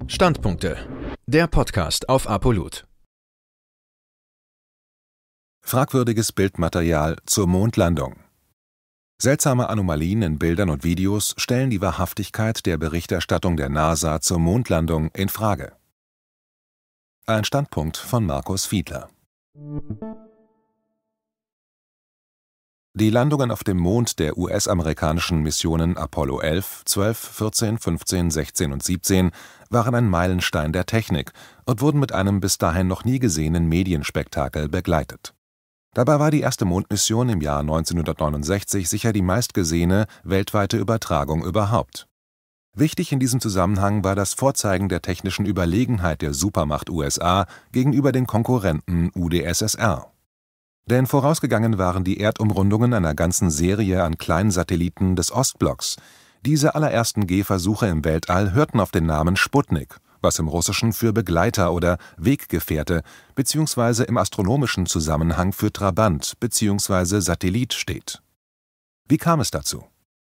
Standpunkte. Der Podcast auf Apollut. Fragwürdiges Bildmaterial zur Mondlandung. Seltsame Anomalien in Bildern und Videos stellen die Wahrhaftigkeit der Berichterstattung der NASA zur Mondlandung in Frage. Ein Standpunkt von Markus Fiedler. Die Landungen auf dem Mond der US-amerikanischen Missionen Apollo 11, 12, 14, 15, 16 und 17 waren ein Meilenstein der Technik und wurden mit einem bis dahin noch nie gesehenen Medienspektakel begleitet. Dabei war die erste Mondmission im Jahr 1969 sicher die meistgesehene weltweite Übertragung überhaupt. Wichtig in diesem Zusammenhang war das Vorzeigen der technischen Überlegenheit der Supermacht USA gegenüber den Konkurrenten UdSSR. Denn vorausgegangen waren die Erdumrundungen einer ganzen Serie an kleinen Satelliten des Ostblocks. Diese allerersten Gehversuche im Weltall hörten auf den Namen Sputnik, was im Russischen für Begleiter oder Weggefährte bzw. im astronomischen Zusammenhang für Trabant bzw. Satellit steht. Wie kam es dazu?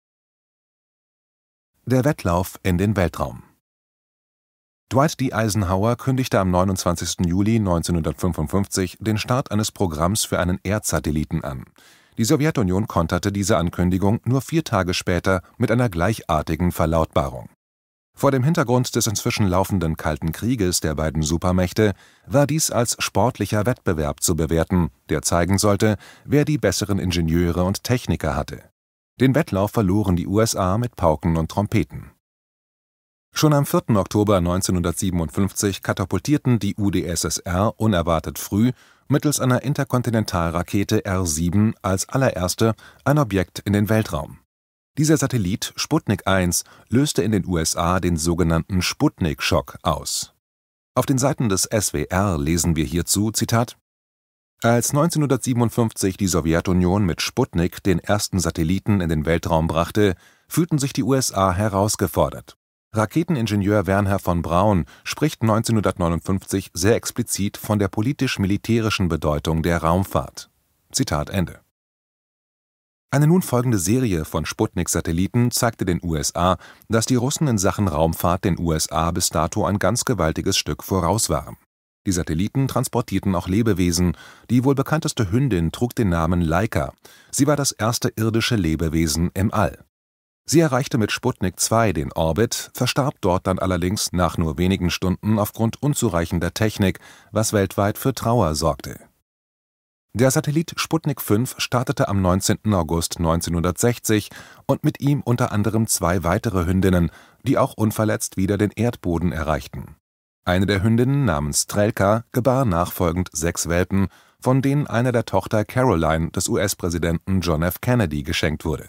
Der Wettlauf in den Weltraum. Dwight D. Eisenhower kündigte am 29. Juli 1955 den Start eines Programms für einen Erdsatelliten an. Die Sowjetunion konterte diese Ankündigung nur 4 Tage später mit einer gleichartigen Verlautbarung. Vor dem Hintergrund des inzwischen laufenden Kalten Krieges der beiden Supermächte war dies als sportlicher Wettbewerb zu bewerten, der zeigen sollte, wer die besseren Ingenieure und Techniker hatte. Den Wettlauf verloren die USA mit Pauken und Trompeten. Schon am 4. Oktober 1957 katapultierten die UdSSR unerwartet früh mittels einer Interkontinentalrakete R-7 als allererste ein Objekt in den Weltraum. Dieser Satellit, Sputnik 1, löste in den USA den sogenannten Sputnik-Schock aus. Auf den Seiten des SWR lesen wir hierzu, Zitat: Als 1957 die Sowjetunion mit Sputnik den ersten Satelliten in den Weltraum brachte, fühlten sich die USA herausgefordert. Raketeningenieur Wernher von Braun spricht 1959 sehr explizit von der politisch-militärischen Bedeutung der Raumfahrt. Zitat Ende. Eine nun folgende Serie von Sputnik-Satelliten zeigte den USA, dass die Russen in Sachen Raumfahrt den USA bis dato ein ganz gewaltiges Stück voraus waren. Die Satelliten transportierten auch Lebewesen. Die wohl bekannteste Hündin trug den Namen Laika. Sie war das erste irdische Lebewesen im All. Sie erreichte mit Sputnik 2 den Orbit, verstarb dort dann allerdings nach nur wenigen Stunden aufgrund unzureichender Technik, was weltweit für Trauer sorgte. Der Satellit Sputnik 5 startete am 19. August 1960 und mit ihm unter anderem 2 weitere Hündinnen, die auch unverletzt wieder den Erdboden erreichten. Eine der Hündinnen namens Strelka gebar nachfolgend 6 Welpen, von denen einer der Tochter Caroline des US-Präsidenten John F. Kennedy geschenkt wurde.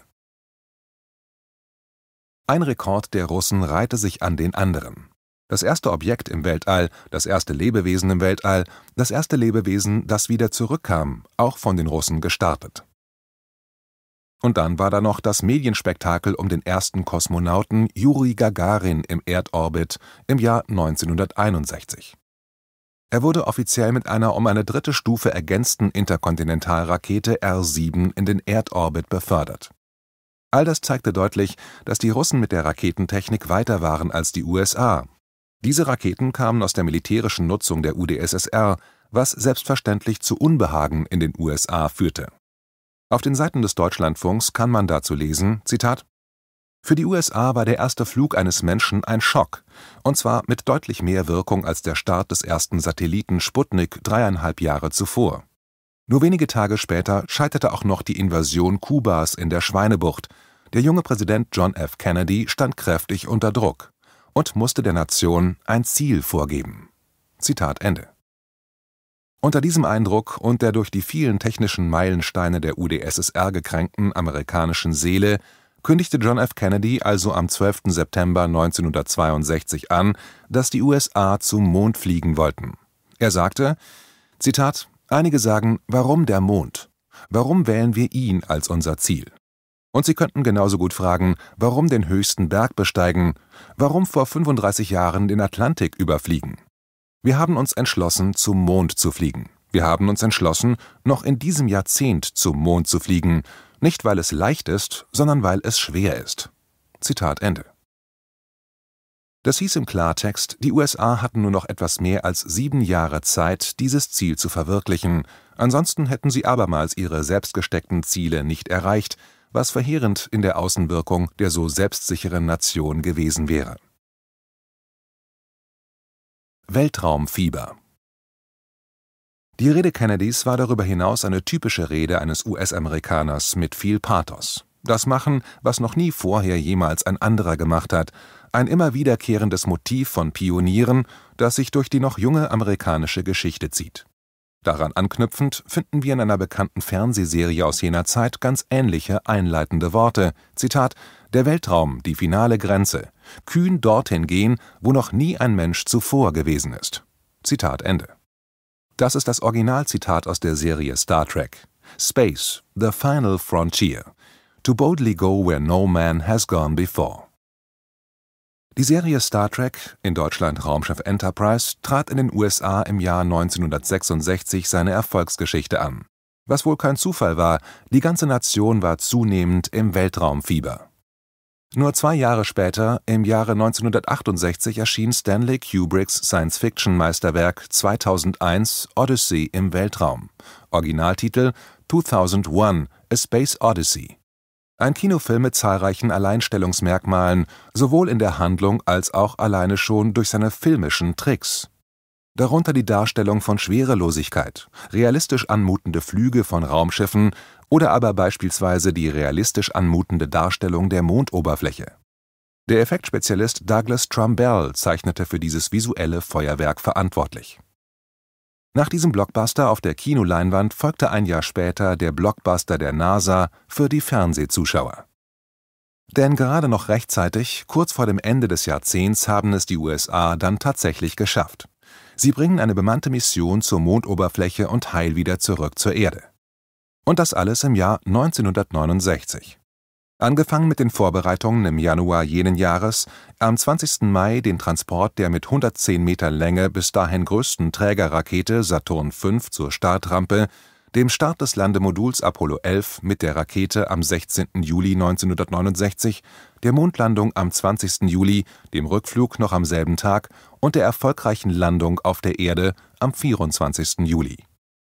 Ein Rekord der Russen reihte sich an den anderen. Das erste Objekt im Weltall, das erste Lebewesen im Weltall, das erste Lebewesen, das wieder zurückkam, auch von den Russen gestartet. Und dann war da noch das Medienspektakel um den ersten Kosmonauten Juri Gagarin im Erdorbit im Jahr 1961. Er wurde offiziell mit einer um eine 3. Stufe ergänzten Interkontinentalrakete R-7 in den Erdorbit befördert. All das zeigte deutlich, dass die Russen mit der Raketentechnik weiter waren als die USA. Diese Raketen kamen aus der militärischen Nutzung der UdSSR, was selbstverständlich zu Unbehagen in den USA führte. Auf den Seiten des Deutschlandfunks kann man dazu lesen, Zitat: Für die USA war der erste Flug eines Menschen ein Schock, und zwar mit deutlich mehr Wirkung als der Start des ersten Satelliten Sputnik 3,5 Jahre zuvor. Nur wenige Tage später scheiterte auch noch die Invasion Kubas in der Schweinebucht. Der junge Präsident John F. Kennedy stand kräftig unter Druck und musste der Nation ein Ziel vorgeben. Zitat Ende. Unter diesem Eindruck und der durch die vielen technischen Meilensteine der UdSSR gekränkten amerikanischen Seele kündigte John F. Kennedy also am 12. September 1962 an, dass die USA zum Mond fliegen wollten. Er sagte, Zitat: Einige sagen, warum der Mond? Warum wählen wir ihn als unser Ziel? Und Sie könnten genauso gut fragen, warum den höchsten Berg besteigen? Warum vor 35 Jahren den Atlantik überfliegen? Wir haben uns entschlossen, zum Mond zu fliegen. Wir haben uns entschlossen, noch in diesem Jahrzehnt zum Mond zu fliegen. Nicht, weil es leicht ist, sondern weil es schwer ist. Zitat Ende. Das hieß im Klartext, die USA hatten nur noch etwas mehr als 7 Jahre Zeit, dieses Ziel zu verwirklichen, ansonsten hätten sie abermals ihre selbstgesteckten Ziele nicht erreicht, was verheerend in der Außenwirkung der so selbstsicheren Nation gewesen wäre. Weltraumfieber. Die Rede Kennedys war darüber hinaus eine typische Rede eines US-Amerikaners mit viel Pathos. Das machen, was noch nie vorher jemals ein anderer gemacht hat, ein immer wiederkehrendes Motiv von Pionieren, das sich durch die noch junge amerikanische Geschichte zieht. Daran anknüpfend finden wir in einer bekannten Fernsehserie aus jener Zeit ganz ähnliche einleitende Worte, Zitat: »Der Weltraum, die finale Grenze, kühn dorthin gehen, wo noch nie ein Mensch zuvor gewesen ist.« Zitat Ende. Das ist das Originalzitat aus der Serie Star Trek. Space, the final frontier. To boldly go where no man has gone before. Die Serie Star Trek, in Deutschland Raumschiff Enterprise, trat in den USA im Jahr 1966 seine Erfolgsgeschichte an. Was wohl kein Zufall war, die ganze Nation war zunehmend im Weltraumfieber. Nur 2 Jahre später, im Jahre 1968, erschien Stanley Kubricks Science-Fiction-Meisterwerk 2001 Odyssey im Weltraum. Originaltitel 2001 A Space Odyssey. Ein Kinofilm mit zahlreichen Alleinstellungsmerkmalen, sowohl in der Handlung als auch alleine schon durch seine filmischen Tricks. Darunter die Darstellung von Schwerelosigkeit, realistisch anmutende Flüge von Raumschiffen oder aber beispielsweise die realistisch anmutende Darstellung der Mondoberfläche. Der Effektspezialist Douglas Trumbull zeichnete für dieses visuelle Feuerwerk verantwortlich. Nach diesem Blockbuster auf der Kinoleinwand folgte ein Jahr später der Blockbuster der NASA für die Fernsehzuschauer. Denn gerade noch rechtzeitig, kurz vor dem Ende des Jahrzehnts, haben es die USA dann tatsächlich geschafft. Sie bringen eine bemannte Mission zur Mondoberfläche und heil wieder zurück zur Erde. Und das alles im Jahr 1969. Angefangen mit den Vorbereitungen im Januar jenen Jahres, am 20. Mai den Transport der mit 110 Meter Länge bis dahin größten Trägerrakete Saturn V zur Startrampe, dem Start des Landemoduls Apollo 11 mit der Rakete am 16. Juli 1969, der Mondlandung am 20. Juli, dem Rückflug noch am selben Tag und der erfolgreichen Landung auf der Erde am 24. Juli.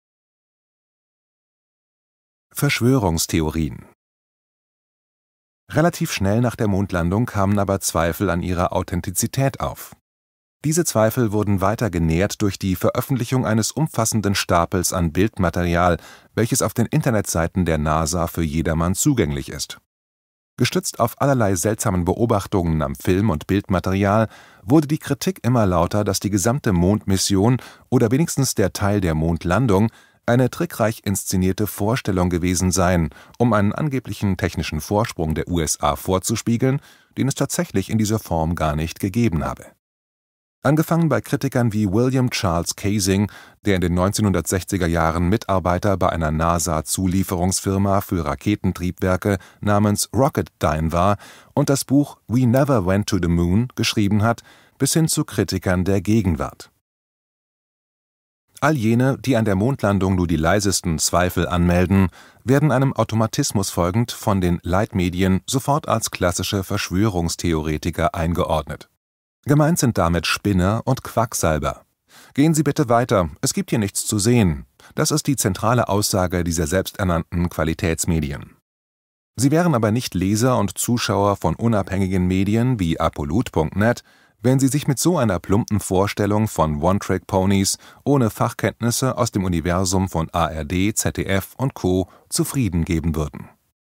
Verschwörungstheorien. Relativ schnell nach der Mondlandung kamen aber Zweifel an ihrer Authentizität auf. Diese Zweifel wurden weiter genährt durch die Veröffentlichung eines umfassenden Stapels an Bildmaterial, welches auf den Internetseiten der NASA für jedermann zugänglich ist. Gestützt auf allerlei seltsamen Beobachtungen am Film- und Bildmaterial wurde die Kritik immer lauter, dass die gesamte Mondmission oder wenigstens der Teil der Mondlandung eine trickreich inszenierte Vorstellung gewesen seien, um einen angeblichen technischen Vorsprung der USA vorzuspiegeln, den es tatsächlich in dieser Form gar nicht gegeben habe. Angefangen bei Kritikern wie William Charles Kaysing, der in den 1960er Jahren Mitarbeiter bei einer NASA-Zulieferungsfirma für Raketentriebwerke namens Rocketdyne war und das Buch We Never Went to the Moon geschrieben hat, bis hin zu Kritikern der Gegenwart. All jene, die an der Mondlandung nur die leisesten Zweifel anmelden, werden einem Automatismus folgend von den Leitmedien sofort als klassische Verschwörungstheoretiker eingeordnet. Gemeint sind damit Spinner und Quacksalber. Gehen Sie bitte weiter, es gibt hier nichts zu sehen. Das ist die zentrale Aussage dieser selbsternannten Qualitätsmedien. Sie wären aber nicht Leser und Zuschauer von unabhängigen Medien wie apollut.net, wenn Sie sich mit so einer plumpen Vorstellung von One-Trick-Ponys ohne Fachkenntnisse aus dem Universum von ARD, ZDF und Co. zufrieden geben würden.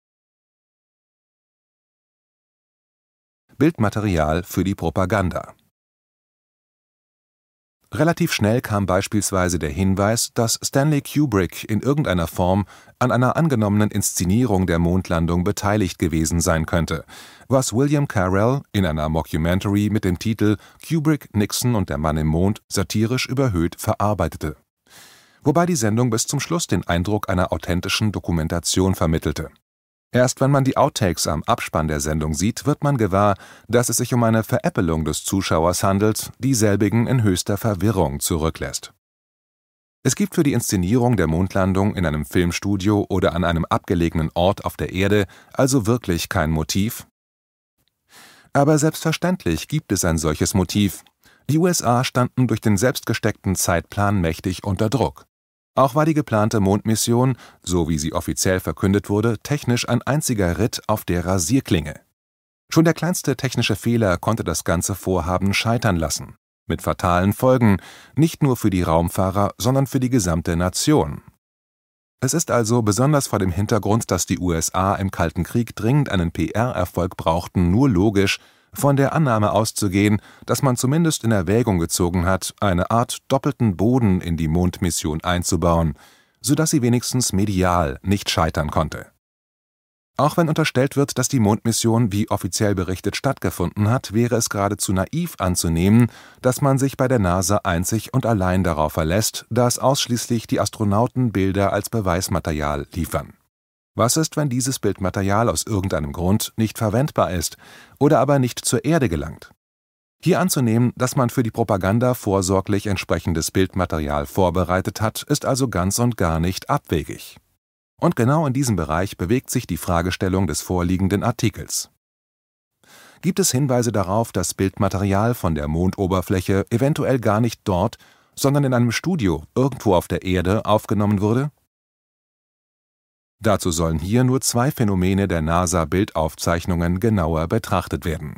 Bildmaterial für die Propaganda. Relativ schnell kam beispielsweise der Hinweis, dass Stanley Kubrick in irgendeiner Form an einer angenommenen Inszenierung der Mondlandung beteiligt gewesen sein könnte, was William Carell in einer Mockumentary mit dem Titel Kubrick, Nixon und der Mann im Mond satirisch überhöht verarbeitete. Wobei die Sendung bis zum Schluss den Eindruck einer authentischen Dokumentation vermittelte. Erst wenn man die Outtakes am Abspann der Sendung sieht, wird man gewahr, dass es sich um eine Veräppelung des Zuschauers handelt, die selbigen in höchster Verwirrung zurücklässt. Es gibt für die Inszenierung der Mondlandung in einem Filmstudio oder an einem abgelegenen Ort auf der Erde also wirklich kein Motiv. Aber selbstverständlich gibt es ein solches Motiv. Die USA standen durch den selbstgesteckten Zeitplan mächtig unter Druck. Auch war die geplante Mondmission, so wie sie offiziell verkündet wurde, technisch ein einziger Ritt auf der Rasierklinge. Schon der kleinste technische Fehler konnte das ganze Vorhaben scheitern lassen. Mit fatalen Folgen, nicht nur für die Raumfahrer, sondern für die gesamte Nation. Es ist also besonders vor dem Hintergrund, dass die USA im Kalten Krieg dringend einen PR-Erfolg brauchten, nur logisch, von der Annahme auszugehen, dass man zumindest in Erwägung gezogen hat, eine Art doppelten Boden in die Mondmission einzubauen, sodass sie wenigstens medial nicht scheitern konnte. Auch wenn unterstellt wird, dass die Mondmission wie offiziell berichtet stattgefunden hat, wäre es geradezu naiv anzunehmen, dass man sich bei der NASA einzig und allein darauf verlässt, dass ausschließlich die Astronauten Bilder als Beweismaterial liefern. Was ist, wenn dieses Bildmaterial aus irgendeinem Grund nicht verwendbar ist oder aber nicht zur Erde gelangt? Hier anzunehmen, dass man für die Propaganda vorsorglich entsprechendes Bildmaterial vorbereitet hat, ist also ganz und gar nicht abwegig. Und genau in diesem Bereich bewegt sich die Fragestellung des vorliegenden Artikels. Gibt es Hinweise darauf, dass Bildmaterial von der Mondoberfläche eventuell gar nicht dort, sondern in einem Studio irgendwo auf der Erde aufgenommen wurde? Dazu sollen hier nur zwei Phänomene der NASA-Bildaufzeichnungen genauer betrachtet werden.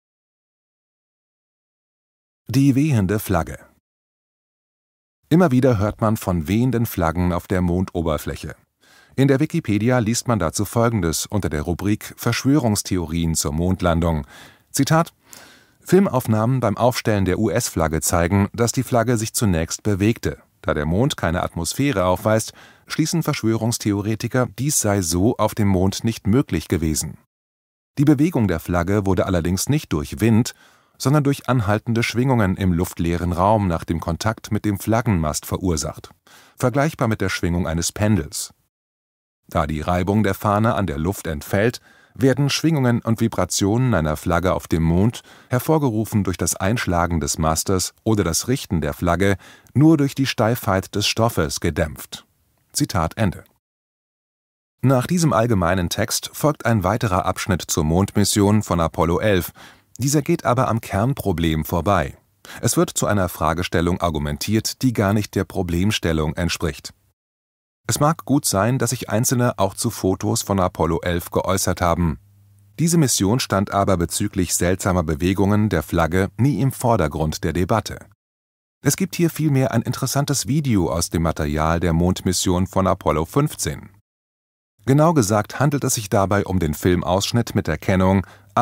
Die wehende Flagge. Immer wieder hört man von wehenden Flaggen auf der Mondoberfläche. In der Wikipedia liest man dazu Folgendes unter der Rubrik Verschwörungstheorien zur Mondlandung. Zitat: Filmaufnahmen beim Aufstellen der US-Flagge zeigen, dass die Flagge sich zunächst bewegte. Da der Mond keine Atmosphäre aufweist, schließen Verschwörungstheoretiker, dies sei so auf dem Mond nicht möglich gewesen. Die Bewegung der Flagge wurde allerdings nicht durch Wind, sondern durch anhaltende Schwingungen im luftleeren Raum nach dem Kontakt mit dem Flaggenmast verursacht, vergleichbar mit der Schwingung eines Pendels. Da die Reibung der Fahne an der Luft entfällt, werden Schwingungen und Vibrationen einer Flagge auf dem Mond, hervorgerufen durch das Einschlagen des Mastes oder das Richten der Flagge, nur durch die Steifheit des Stoffes gedämpft. Zitat Ende. Nach diesem allgemeinen Text folgt ein weiterer Abschnitt zur Mondmission von Apollo 11. Dieser geht aber am Kernproblem vorbei. Es wird zu einer Fragestellung argumentiert, die gar nicht der Problemstellung entspricht. Es mag gut sein, dass sich Einzelne auch zu Fotos von Apollo 11 geäußert haben. Diese Mission stand aber bezüglich seltsamer Bewegungen der Flagge nie im Vordergrund der Debatte. Es gibt hier vielmehr ein interessantes Video aus dem Material der Mondmission von Apollo 15. Genau gesagt handelt es sich dabei um den Filmausschnitt mit der Kennung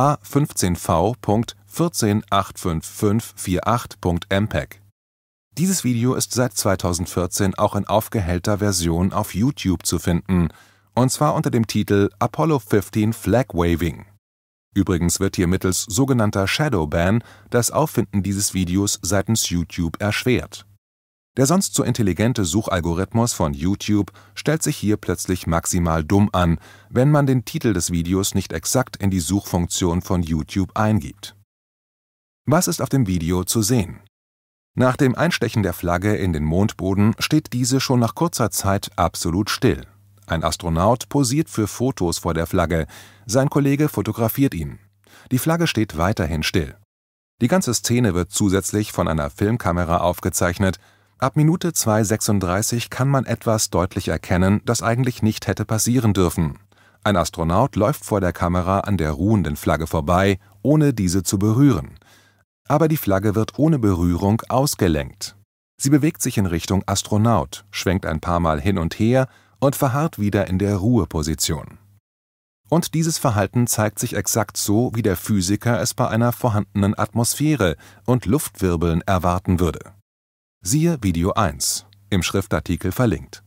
A15V.1485548.MPEG. Dieses Video ist seit 2014 auch in aufgehellter Version auf YouTube zu finden, und zwar unter dem Titel Apollo 15 Flag Waving. Übrigens wird hier mittels sogenannter Shadowban das Auffinden dieses Videos seitens YouTube erschwert. Der sonst so intelligente Suchalgorithmus von YouTube stellt sich hier plötzlich maximal dumm an, wenn man den Titel des Videos nicht exakt in die Suchfunktion von YouTube eingibt. Was ist auf dem Video zu sehen? Nach dem Einstechen der Flagge in den Mondboden steht diese schon nach kurzer Zeit absolut still. Ein Astronaut posiert für Fotos vor der Flagge, sein Kollege fotografiert ihn. Die Flagge steht weiterhin still. Die ganze Szene wird zusätzlich von einer Filmkamera aufgezeichnet. Ab Minute 2:36 kann man etwas deutlich erkennen, das eigentlich nicht hätte passieren dürfen. Ein Astronaut läuft vor der Kamera an der ruhenden Flagge vorbei, ohne diese zu berühren. Aber die Flagge wird ohne Berührung ausgelenkt. Sie bewegt sich in Richtung Astronaut, schwenkt ein paar Mal hin und her und verharrt wieder in der Ruheposition. Und dieses Verhalten zeigt sich exakt so, wie der Physiker es bei einer vorhandenen Atmosphäre und Luftwirbeln erwarten würde. Siehe Video 1, im Schriftartikel verlinkt.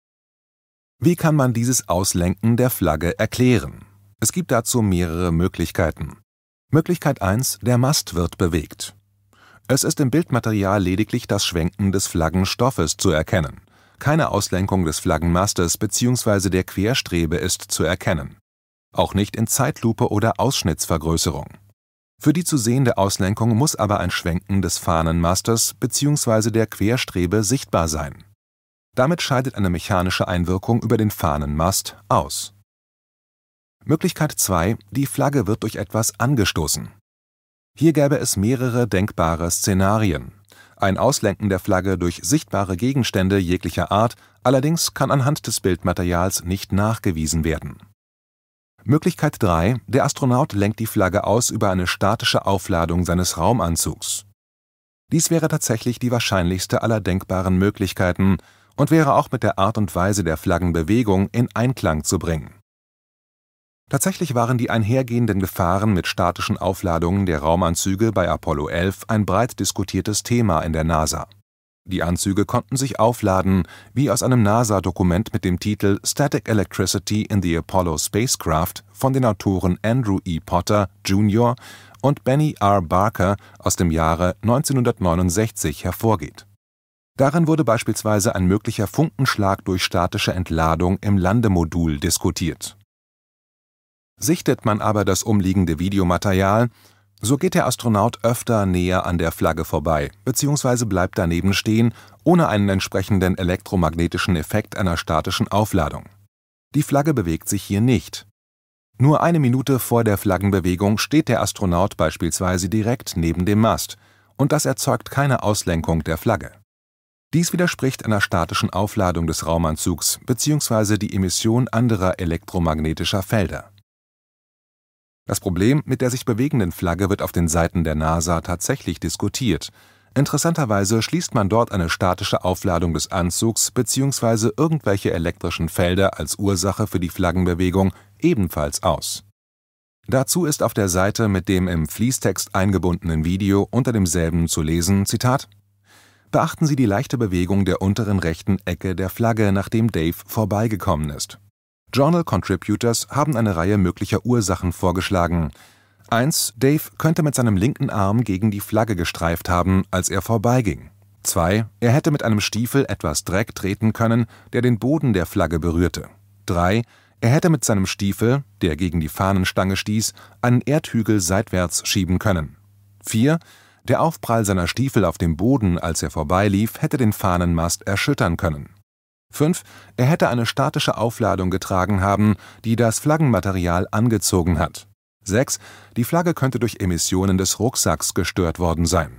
Wie kann man dieses Auslenken der Flagge erklären? Es gibt dazu mehrere Möglichkeiten. Möglichkeit 1: Der Mast wird bewegt. Es ist im Bildmaterial lediglich das Schwenken des Flaggenstoffes zu erkennen. Keine Auslenkung des Flaggenmastes bzw. der Querstrebe ist zu erkennen. Auch nicht in Zeitlupe oder Ausschnittsvergrößerung. Für die zu sehende Auslenkung muss aber ein Schwenken des Fahnenmastes bzw. der Querstrebe sichtbar sein. Damit scheidet eine mechanische Einwirkung über den Fahnenmast aus. Möglichkeit 2: Die Flagge wird durch etwas angestoßen. Hier gäbe es mehrere denkbare Szenarien. Ein Auslenken der Flagge durch sichtbare Gegenstände jeglicher Art, allerdings kann anhand des Bildmaterials nicht nachgewiesen werden. Möglichkeit 3: Der Astronaut lenkt die Flagge aus über eine statische Aufladung seines Raumanzugs. Dies wäre tatsächlich die wahrscheinlichste aller denkbaren Möglichkeiten und wäre auch mit der Art und Weise der Flaggenbewegung in Einklang zu bringen. Tatsächlich waren die einhergehenden Gefahren mit statischen Aufladungen der Raumanzüge bei Apollo 11 ein breit diskutiertes Thema in der NASA. Die Anzüge konnten sich aufladen, wie aus einem NASA-Dokument mit dem Titel Static Electricity in the Apollo Spacecraft von den Autoren Andrew E. Potter, Jr. und Benny R. Barker aus dem Jahre 1969 hervorgeht. Darin wurde beispielsweise ein möglicher Funkenschlag durch statische Entladung im Landemodul diskutiert. Sichtet man aber das umliegende Videomaterial, so geht der Astronaut öfter näher an der Flagge vorbei, bzw. bleibt daneben stehen, ohne einen entsprechenden elektromagnetischen Effekt einer statischen Aufladung. Die Flagge bewegt sich hier nicht. Nur eine Minute vor der Flaggenbewegung steht der Astronaut beispielsweise direkt neben dem Mast, und das erzeugt keine Auslenkung der Flagge. Dies widerspricht einer statischen Aufladung des Raumanzugs bzw. die Emission anderer elektromagnetischer Felder. Das Problem mit der sich bewegenden Flagge wird auf den Seiten der NASA tatsächlich diskutiert. Interessanterweise schließt man dort eine statische Aufladung des Anzugs bzw. irgendwelche elektrischen Felder als Ursache für die Flaggenbewegung ebenfalls aus. Dazu ist auf der Seite mit dem im Fließtext eingebundenen Video unter demselben zu lesen, Zitat: »Beachten Sie die leichte Bewegung der unteren rechten Ecke der Flagge, nachdem Dave vorbeigekommen ist. Journal Contributors haben eine Reihe möglicher Ursachen vorgeschlagen. 1. Dave könnte mit seinem linken Arm gegen die Flagge gestreift haben, als er vorbeiging. 2. Er hätte mit einem Stiefel etwas Dreck treten können, der den Boden der Flagge berührte. 3. Er hätte mit seinem Stiefel, der gegen die Fahnenstange stieß, einen Erdhügel seitwärts schieben können. 4. Der Aufprall seiner Stiefel auf dem Boden, als er vorbeilief, hätte den Fahnenmast erschüttern können. 5. Er hätte eine statische Aufladung getragen haben, die das Flaggenmaterial angezogen hat. 6. Die Flagge könnte durch Emissionen des Rucksacks gestört worden sein.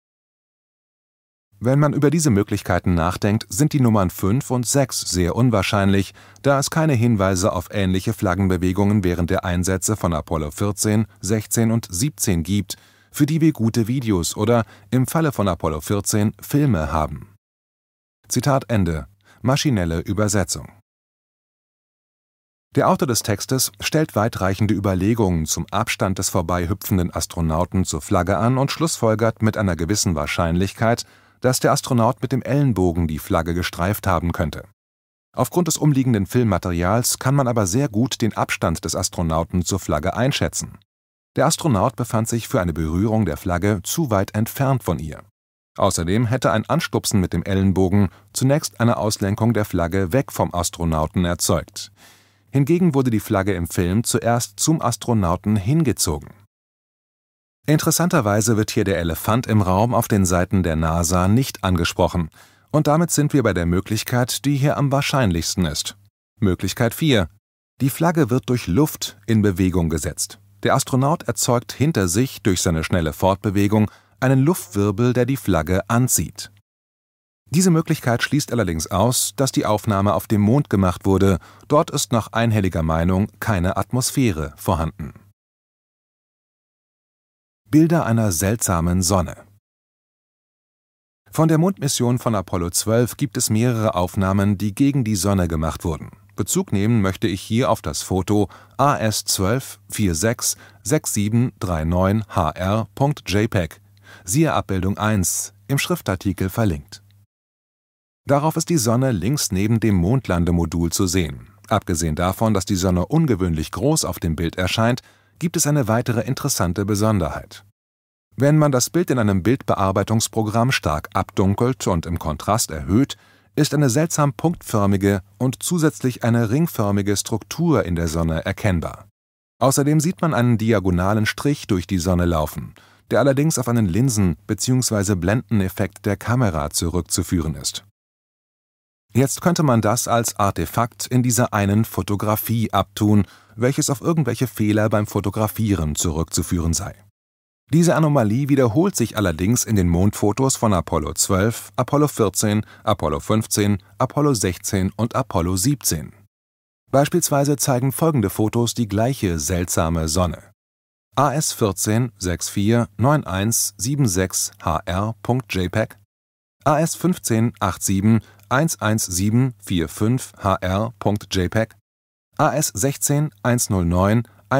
Wenn man über diese Möglichkeiten nachdenkt, sind die Nummern 5 und 6 sehr unwahrscheinlich, da es keine Hinweise auf ähnliche Flaggenbewegungen während der Einsätze von Apollo 14, 16 und 17 gibt, für die wir gute Videos oder, im Falle von Apollo 14, Filme haben. Zitat Ende. Maschinelle Übersetzung. Der Autor des Textes stellt weitreichende Überlegungen zum Abstand des vorbeihüpfenden Astronauten zur Flagge an und schlussfolgert mit einer gewissen Wahrscheinlichkeit, dass der Astronaut mit dem Ellenbogen die Flagge gestreift haben könnte. Aufgrund des umliegenden Filmmaterials kann man aber sehr gut den Abstand des Astronauten zur Flagge einschätzen. Der Astronaut befand sich für eine Berührung der Flagge zu weit entfernt von ihr. Außerdem hätte ein Anstupsen mit dem Ellenbogen zunächst eine Auslenkung der Flagge weg vom Astronauten erzeugt. Hingegen wurde die Flagge im Film zuerst zum Astronauten hingezogen. Interessanterweise wird hier der Elefant im Raum auf den Seiten der NASA nicht angesprochen, und damit sind wir bei der Möglichkeit, die hier am wahrscheinlichsten ist. Möglichkeit 4. Die Flagge wird durch Luft in Bewegung gesetzt. Der Astronaut erzeugt hinter sich durch seine schnelle Fortbewegung einen Luftwirbel, der die Flagge anzieht. Diese Möglichkeit schließt allerdings aus, dass die Aufnahme auf dem Mond gemacht wurde. Dort ist nach einhelliger Meinung keine Atmosphäre vorhanden. Bilder einer seltsamen Sonne. Von der Mondmission von Apollo 12 gibt es mehrere Aufnahmen, die gegen die Sonne gemacht wurden. Bezug nehmen möchte ich hier auf das Foto AS12-46-6739HR.jpg, siehe Abbildung 1, im Schriftartikel verlinkt. Darauf ist die Sonne links neben dem Mondlandemodul zu sehen. Abgesehen davon, dass die Sonne ungewöhnlich groß auf dem Bild erscheint, gibt es eine weitere interessante Besonderheit. Wenn man das Bild in einem Bildbearbeitungsprogramm stark abdunkelt und im Kontrast erhöht, ist eine seltsam punktförmige und zusätzlich eine ringförmige Struktur in der Sonne erkennbar. Außerdem sieht man einen diagonalen Strich durch die Sonne laufen, der allerdings auf einen Linsen- bzw. Blendeneffekt der Kamera zurückzuführen ist. Jetzt könnte man das als Artefakt in dieser einen Fotografie abtun, welches auf irgendwelche Fehler beim Fotografieren zurückzuführen sei. Diese Anomalie wiederholt sich allerdings in den Mondfotos von Apollo 12, Apollo 14, Apollo 15, Apollo 16 und Apollo 17. Beispielsweise zeigen folgende Fotos die gleiche seltsame Sonne: AS14 649176HR.jpg, AS15 87 11745HR.jpg, AS16 109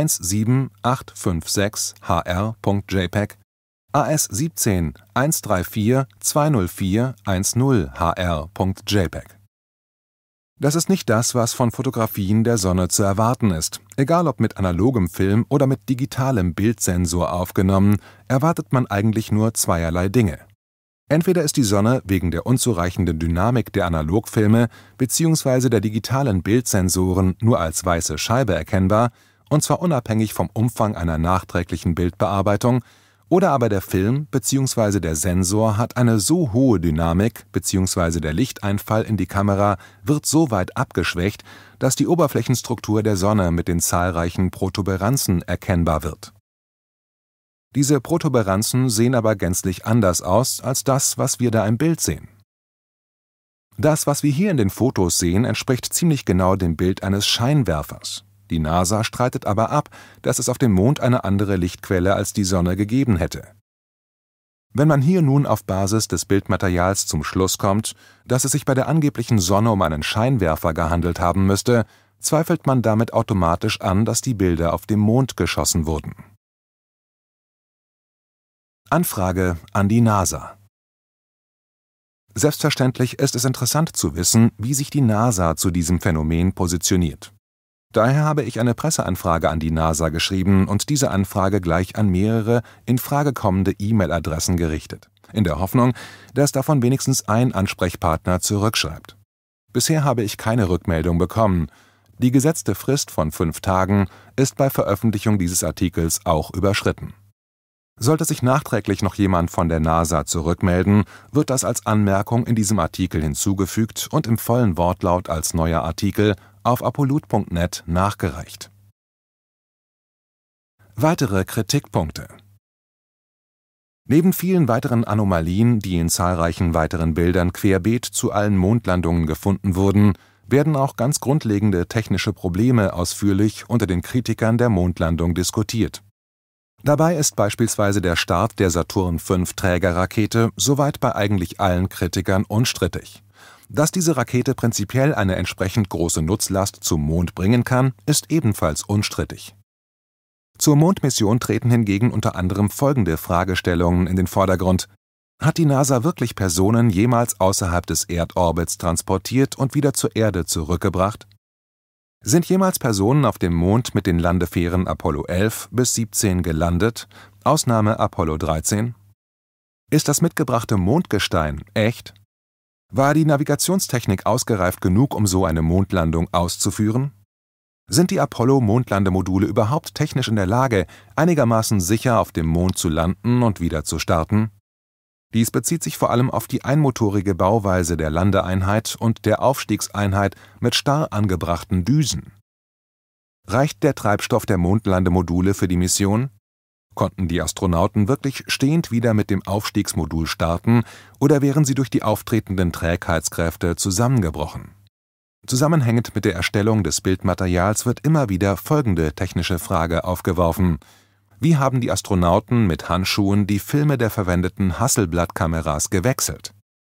17856HR.jpg, AS17 134 204 10HR.jpg. Das ist nicht das, was von Fotografien der Sonne zu erwarten ist. Egal ob mit analogem Film oder mit digitalem Bildsensor aufgenommen, erwartet man eigentlich nur zweierlei Dinge. Entweder ist die Sonne wegen der unzureichenden Dynamik der Analogfilme bzw. der digitalen Bildsensoren nur als weiße Scheibe erkennbar, und zwar unabhängig vom Umfang einer nachträglichen Bildbearbeitung, oder aber der Film bzw. der Sensor hat eine so hohe Dynamik bzw. der Lichteinfall in die Kamera wird so weit abgeschwächt, dass die Oberflächenstruktur der Sonne mit den zahlreichen Protuberanzen erkennbar wird. Diese Protuberanzen sehen aber gänzlich anders aus als das, was wir da im Bild sehen. Das, was wir hier in den Fotos sehen, entspricht ziemlich genau dem Bild eines Scheinwerfers. Die NASA streitet aber ab, dass es auf dem Mond eine andere Lichtquelle als die Sonne gegeben hätte. Wenn man hier nun auf Basis des Bildmaterials zum Schluss kommt, dass es sich bei der angeblichen Sonne um einen Scheinwerfer gehandelt haben müsste, zweifelt man damit automatisch an, dass die Bilder auf dem Mond geschossen wurden. Anfrage an die NASA. Selbstverständlich ist es interessant zu wissen, wie sich die NASA zu diesem Phänomen positioniert. Daher habe ich eine Presseanfrage an die NASA geschrieben und diese Anfrage gleich an mehrere in Frage kommende E-Mail-Adressen gerichtet, in der Hoffnung, dass davon wenigstens ein Ansprechpartner zurückschreibt. Bisher habe ich keine Rückmeldung bekommen. Die gesetzte Frist von 5 Tagen ist bei Veröffentlichung dieses Artikels auch überschritten. Sollte sich nachträglich noch jemand von der NASA zurückmelden, wird das als Anmerkung in diesem Artikel hinzugefügt und im vollen Wortlaut als neuer Artikel auf apollut.net nachgereicht. Weitere Kritikpunkte. Neben vielen weiteren Anomalien, die in zahlreichen weiteren Bildern querbeet zu allen Mondlandungen gefunden wurden, werden auch ganz grundlegende technische Probleme ausführlich unter den Kritikern der Mondlandung diskutiert. Dabei ist beispielsweise der Start der Saturn-V-Trägerrakete soweit bei eigentlich allen Kritikern unstrittig. Dass diese Rakete prinzipiell eine entsprechend große Nutzlast zum Mond bringen kann, ist ebenfalls unstrittig. Zur Mondmission treten hingegen unter anderem folgende Fragestellungen in den Vordergrund: Hat die NASA wirklich Personen jemals außerhalb des Erdorbits transportiert und wieder zur Erde zurückgebracht? Sind jemals Personen auf dem Mond mit den Landefähren Apollo 11 bis 17 gelandet, Ausnahme Apollo 13? Ist das mitgebrachte Mondgestein echt? War die Navigationstechnik ausgereift genug, um so eine Mondlandung auszuführen? Sind die Apollo-Mondlandemodule überhaupt technisch in der Lage, einigermaßen sicher auf dem Mond zu landen und wieder zu starten? Dies bezieht sich vor allem auf die einmotorige Bauweise der Landeeinheit und der Aufstiegseinheit mit starr angebrachten Düsen. Reicht der Treibstoff der Mondlandemodule für die Mission? Konnten die Astronauten wirklich stehend wieder mit dem Aufstiegsmodul starten oder wären sie durch die auftretenden Trägheitskräfte zusammengebrochen? Zusammenhängend mit der Erstellung des Bildmaterials wird immer wieder folgende technische Frage aufgeworfen: Wie haben die Astronauten mit Handschuhen die Filme der verwendeten Hasselblad-Kameras gewechselt?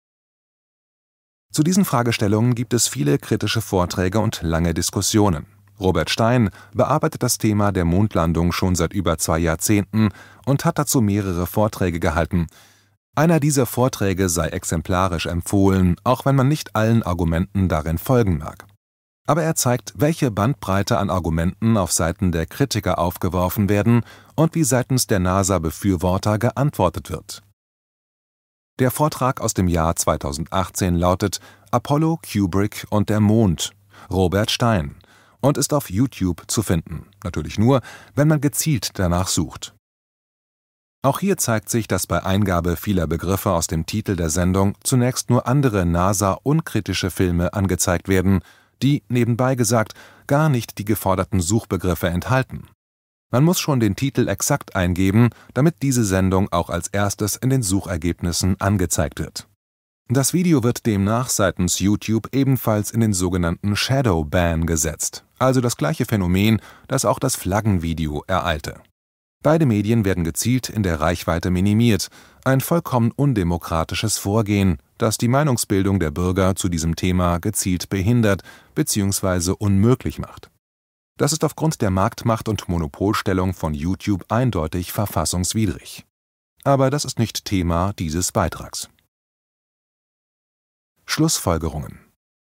Zu diesen Fragestellungen gibt es viele kritische Vorträge und lange Diskussionen. Robert Stein bearbeitet das Thema der Mondlandung schon seit über 2 Jahrzehnten und hat dazu mehrere Vorträge gehalten. Einer dieser Vorträge sei exemplarisch empfohlen, auch wenn man nicht allen Argumenten darin folgen mag. Aber er zeigt, welche Bandbreite an Argumenten auf Seiten der Kritiker aufgeworfen werden und wie seitens der NASA-Befürworter geantwortet wird. Der Vortrag aus dem Jahr 2018 lautet »Apollo, Kubrick und der Mond« Robert Stein und ist auf YouTube zu finden, natürlich nur, wenn man gezielt danach sucht. Auch hier zeigt sich, dass bei Eingabe vieler Begriffe aus dem Titel der Sendung zunächst nur andere NASA-unkritische Filme angezeigt werden, die, nebenbei gesagt, gar nicht die geforderten Suchbegriffe enthalten. Man muss schon den Titel exakt eingeben, damit diese Sendung auch als erstes in den Suchergebnissen angezeigt wird. Das Video wird demnach seitens YouTube ebenfalls in den sogenannten Shadow Ban gesetzt, also das gleiche Phänomen, das auch das Flaggenvideo ereilte. Beide Medien werden gezielt in der Reichweite minimiert, ein vollkommen undemokratisches Vorgehen, das die Meinungsbildung der Bürger zu diesem Thema gezielt behindert bzw. unmöglich macht. Das ist aufgrund der Marktmacht und Monopolstellung von YouTube eindeutig verfassungswidrig. Aber das ist nicht Thema dieses Beitrags. Schlussfolgerungen.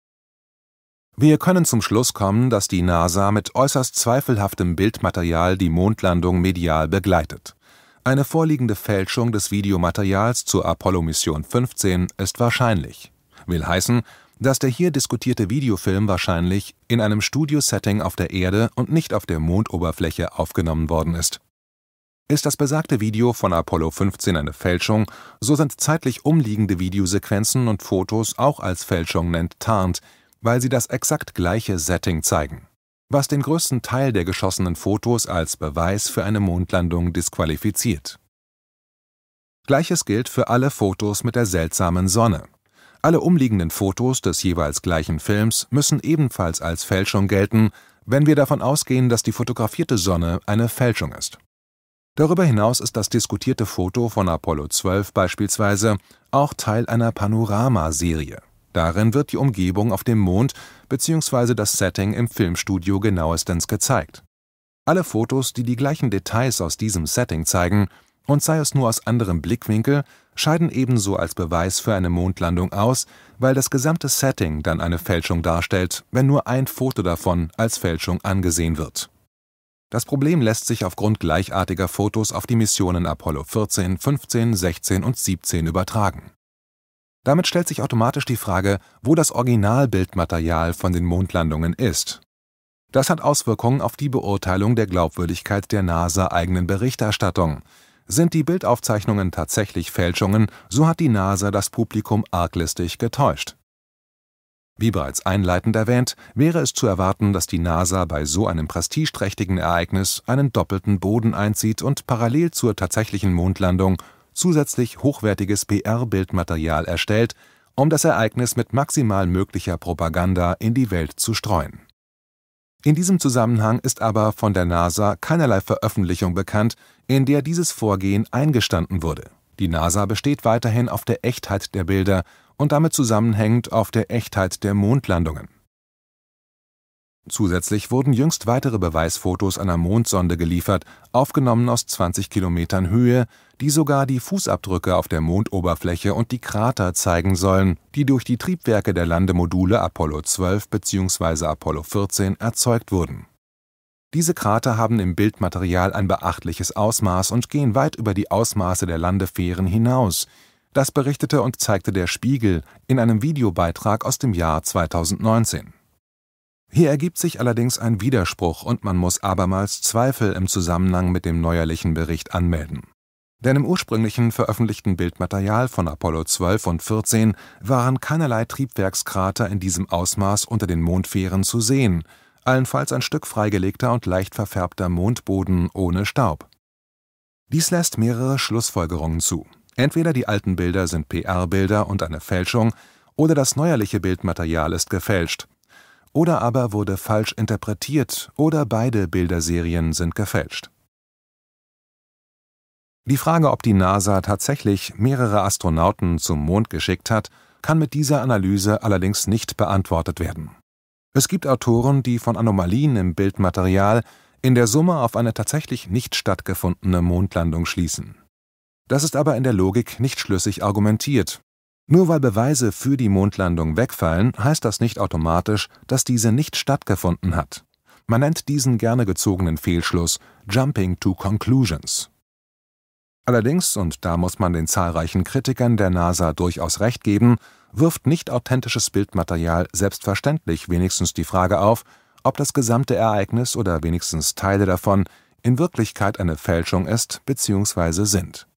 Wir können zum Schluss kommen, dass die NASA mit äußerst zweifelhaftem Bildmaterial die Mondlandung medial begleitet. Eine vorliegende Fälschung des Videomaterials zur Apollo-Mission 15 ist wahrscheinlich. Will heißen, dass der hier diskutierte Videofilm wahrscheinlich in einem Studiosetting auf der Erde und nicht auf der Mondoberfläche aufgenommen worden ist. Ist das besagte Video von Apollo 15 eine Fälschung, so sind zeitlich umliegende Videosequenzen und Fotos auch als Fälschung enttarnt, weil sie das exakt gleiche Setting zeigen, was den größten Teil der geschossenen Fotos als Beweis für eine Mondlandung disqualifiziert. Gleiches gilt für alle Fotos mit der seltsamen Sonne. Alle umliegenden Fotos des jeweils gleichen Films müssen ebenfalls als Fälschung gelten, wenn wir davon ausgehen, dass die fotografierte Sonne eine Fälschung ist. Darüber hinaus ist das diskutierte Foto von Apollo 12 beispielsweise auch Teil einer Panoramaserie. Darin wird die Umgebung auf dem Mond bzw. das Setting im Filmstudio genauestens gezeigt. Alle Fotos, die die gleichen Details aus diesem Setting zeigen, und sei es nur aus anderem Blickwinkel, scheiden ebenso als Beweis für eine Mondlandung aus, weil das gesamte Setting dann eine Fälschung darstellt, wenn nur ein Foto davon als Fälschung angesehen wird. Das Problem lässt sich aufgrund gleichartiger Fotos auf die Missionen Apollo 14, 15, 16 und 17 übertragen. Damit stellt sich automatisch die Frage, wo das Originalbildmaterial von den Mondlandungen ist. Das hat Auswirkungen auf die Beurteilung der Glaubwürdigkeit der NASA-eigenen Berichterstattung. Sind die Bildaufzeichnungen tatsächlich Fälschungen, so hat die NASA das Publikum arglistig getäuscht. Wie bereits einleitend erwähnt, wäre es zu erwarten, dass die NASA bei so einem prestigeträchtigen Ereignis einen doppelten Boden einzieht und parallel zur tatsächlichen Mondlandung zusätzlich hochwertiges PR-Bildmaterial erstellt, um das Ereignis mit maximal möglicher Propaganda in die Welt zu streuen. In diesem Zusammenhang ist aber von der NASA keinerlei Veröffentlichung bekannt, in der dieses Vorgehen eingestanden wurde. Die NASA besteht weiterhin auf der Echtheit der Bilder und damit zusammenhängend auf der Echtheit der Mondlandungen. Zusätzlich wurden jüngst weitere Beweisfotos einer Mondsonde geliefert, aufgenommen aus 20 Kilometern Höhe, die sogar die Fußabdrücke auf der Mondoberfläche und die Krater zeigen sollen, die durch die Triebwerke der Landemodule Apollo 12 bzw. Apollo 14 erzeugt wurden. Diese Krater haben im Bildmaterial ein beachtliches Ausmaß und gehen weit über die Ausmaße der Landefähren hinaus. Das berichtete und zeigte der Spiegel in einem Videobeitrag aus dem Jahr 2019. Hier ergibt sich allerdings ein Widerspruch und man muss abermals Zweifel im Zusammenhang mit dem neuerlichen Bericht anmelden. Denn im ursprünglichen veröffentlichten Bildmaterial von Apollo 12 und 14 waren keinerlei Triebwerkskrater in diesem Ausmaß unter den Mondfähren zu sehen, allenfalls ein Stück freigelegter und leicht verfärbter Mondboden ohne Staub. Dies lässt mehrere Schlussfolgerungen zu. Entweder die alten Bilder sind PR-Bilder und eine Fälschung, oder das neuerliche Bildmaterial ist gefälscht. Oder aber wurde falsch interpretiert, oder beide Bilderserien sind gefälscht. Die Frage, ob die NASA tatsächlich mehrere Astronauten zum Mond geschickt hat, kann mit dieser Analyse allerdings nicht beantwortet werden. Es gibt Autoren, die von Anomalien im Bildmaterial in der Summe auf eine tatsächlich nicht stattgefundene Mondlandung schließen. Das ist aber in der Logik nicht schlüssig argumentiert. Nur weil Beweise für die Mondlandung wegfallen, heißt das nicht automatisch, dass diese nicht stattgefunden hat. Man nennt diesen gerne gezogenen Fehlschluss Jumping to Conclusions. Allerdings, und da muss man den zahlreichen Kritikern der NASA durchaus recht geben, wirft nicht authentisches Bildmaterial selbstverständlich wenigstens die Frage auf, ob das gesamte Ereignis oder wenigstens Teile davon in Wirklichkeit eine Fälschung ist bzw. sind.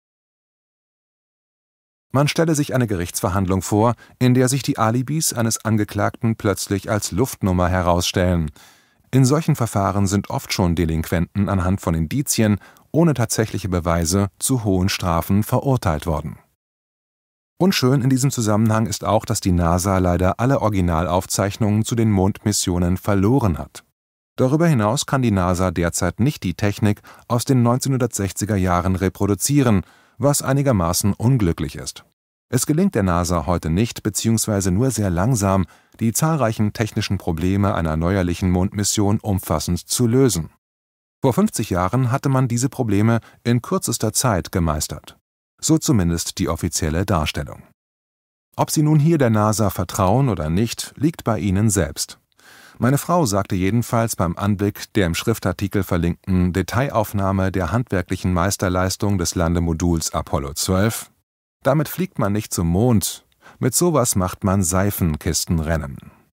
Man stelle sich eine Gerichtsverhandlung vor, in der sich die Alibis eines Angeklagten plötzlich als Luftnummer herausstellen. In solchen Verfahren sind oft schon Delinquenten anhand von Indizien, ohne tatsächliche Beweise, zu hohen Strafen verurteilt worden. Unschön in diesem Zusammenhang ist auch, dass die NASA leider alle Originalaufzeichnungen zu den Mondmissionen verloren hat. Darüber hinaus kann die NASA derzeit nicht die Technik aus den 1960er Jahren reproduzieren, was einigermaßen unglücklich ist. Es gelingt der NASA heute nicht bzw. nur sehr langsam, die zahlreichen technischen Probleme einer neuerlichen Mondmission umfassend zu lösen. Vor 50 Jahren hatte man diese Probleme in kürzester Zeit gemeistert. So zumindest die offizielle Darstellung. Ob Sie nun hier der NASA vertrauen oder nicht, liegt bei Ihnen selbst. Meine Frau sagte jedenfalls beim Anblick der im Schriftartikel verlinkten Detailaufnahme der handwerklichen Meisterleistung des Landemoduls Apollo 12: Damit fliegt man nicht zum Mond, mit sowas macht man Seifenkistenrennen.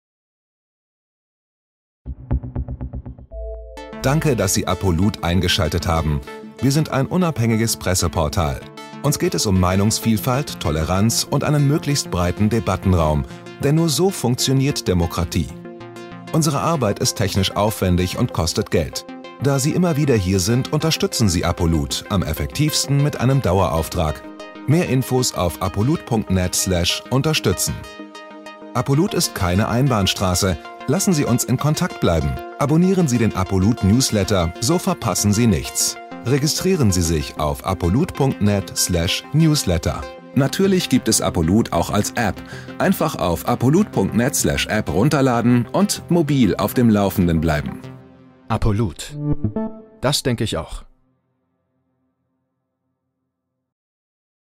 Danke, dass Sie Apolut eingeschaltet haben. Wir sind ein unabhängiges Presseportal. Uns geht es um Meinungsvielfalt, Toleranz und einen möglichst breiten Debattenraum, denn nur so funktioniert Demokratie. Unsere Arbeit ist technisch aufwendig und kostet Geld. Da Sie immer wieder hier sind, unterstützen Sie Apolut am effektivsten mit einem Dauerauftrag. Mehr Infos auf apolut.net/unterstützen. Apolut ist keine Einbahnstraße. Lassen Sie uns in Kontakt bleiben. Abonnieren Sie den Apolut Newsletter, so verpassen Sie nichts. Registrieren Sie sich auf apolut.net/newsletter. Natürlich gibt es Apolut auch als App. Einfach auf apolut.net/app runterladen und mobil auf dem Laufenden bleiben. Apolut. Das denke ich auch.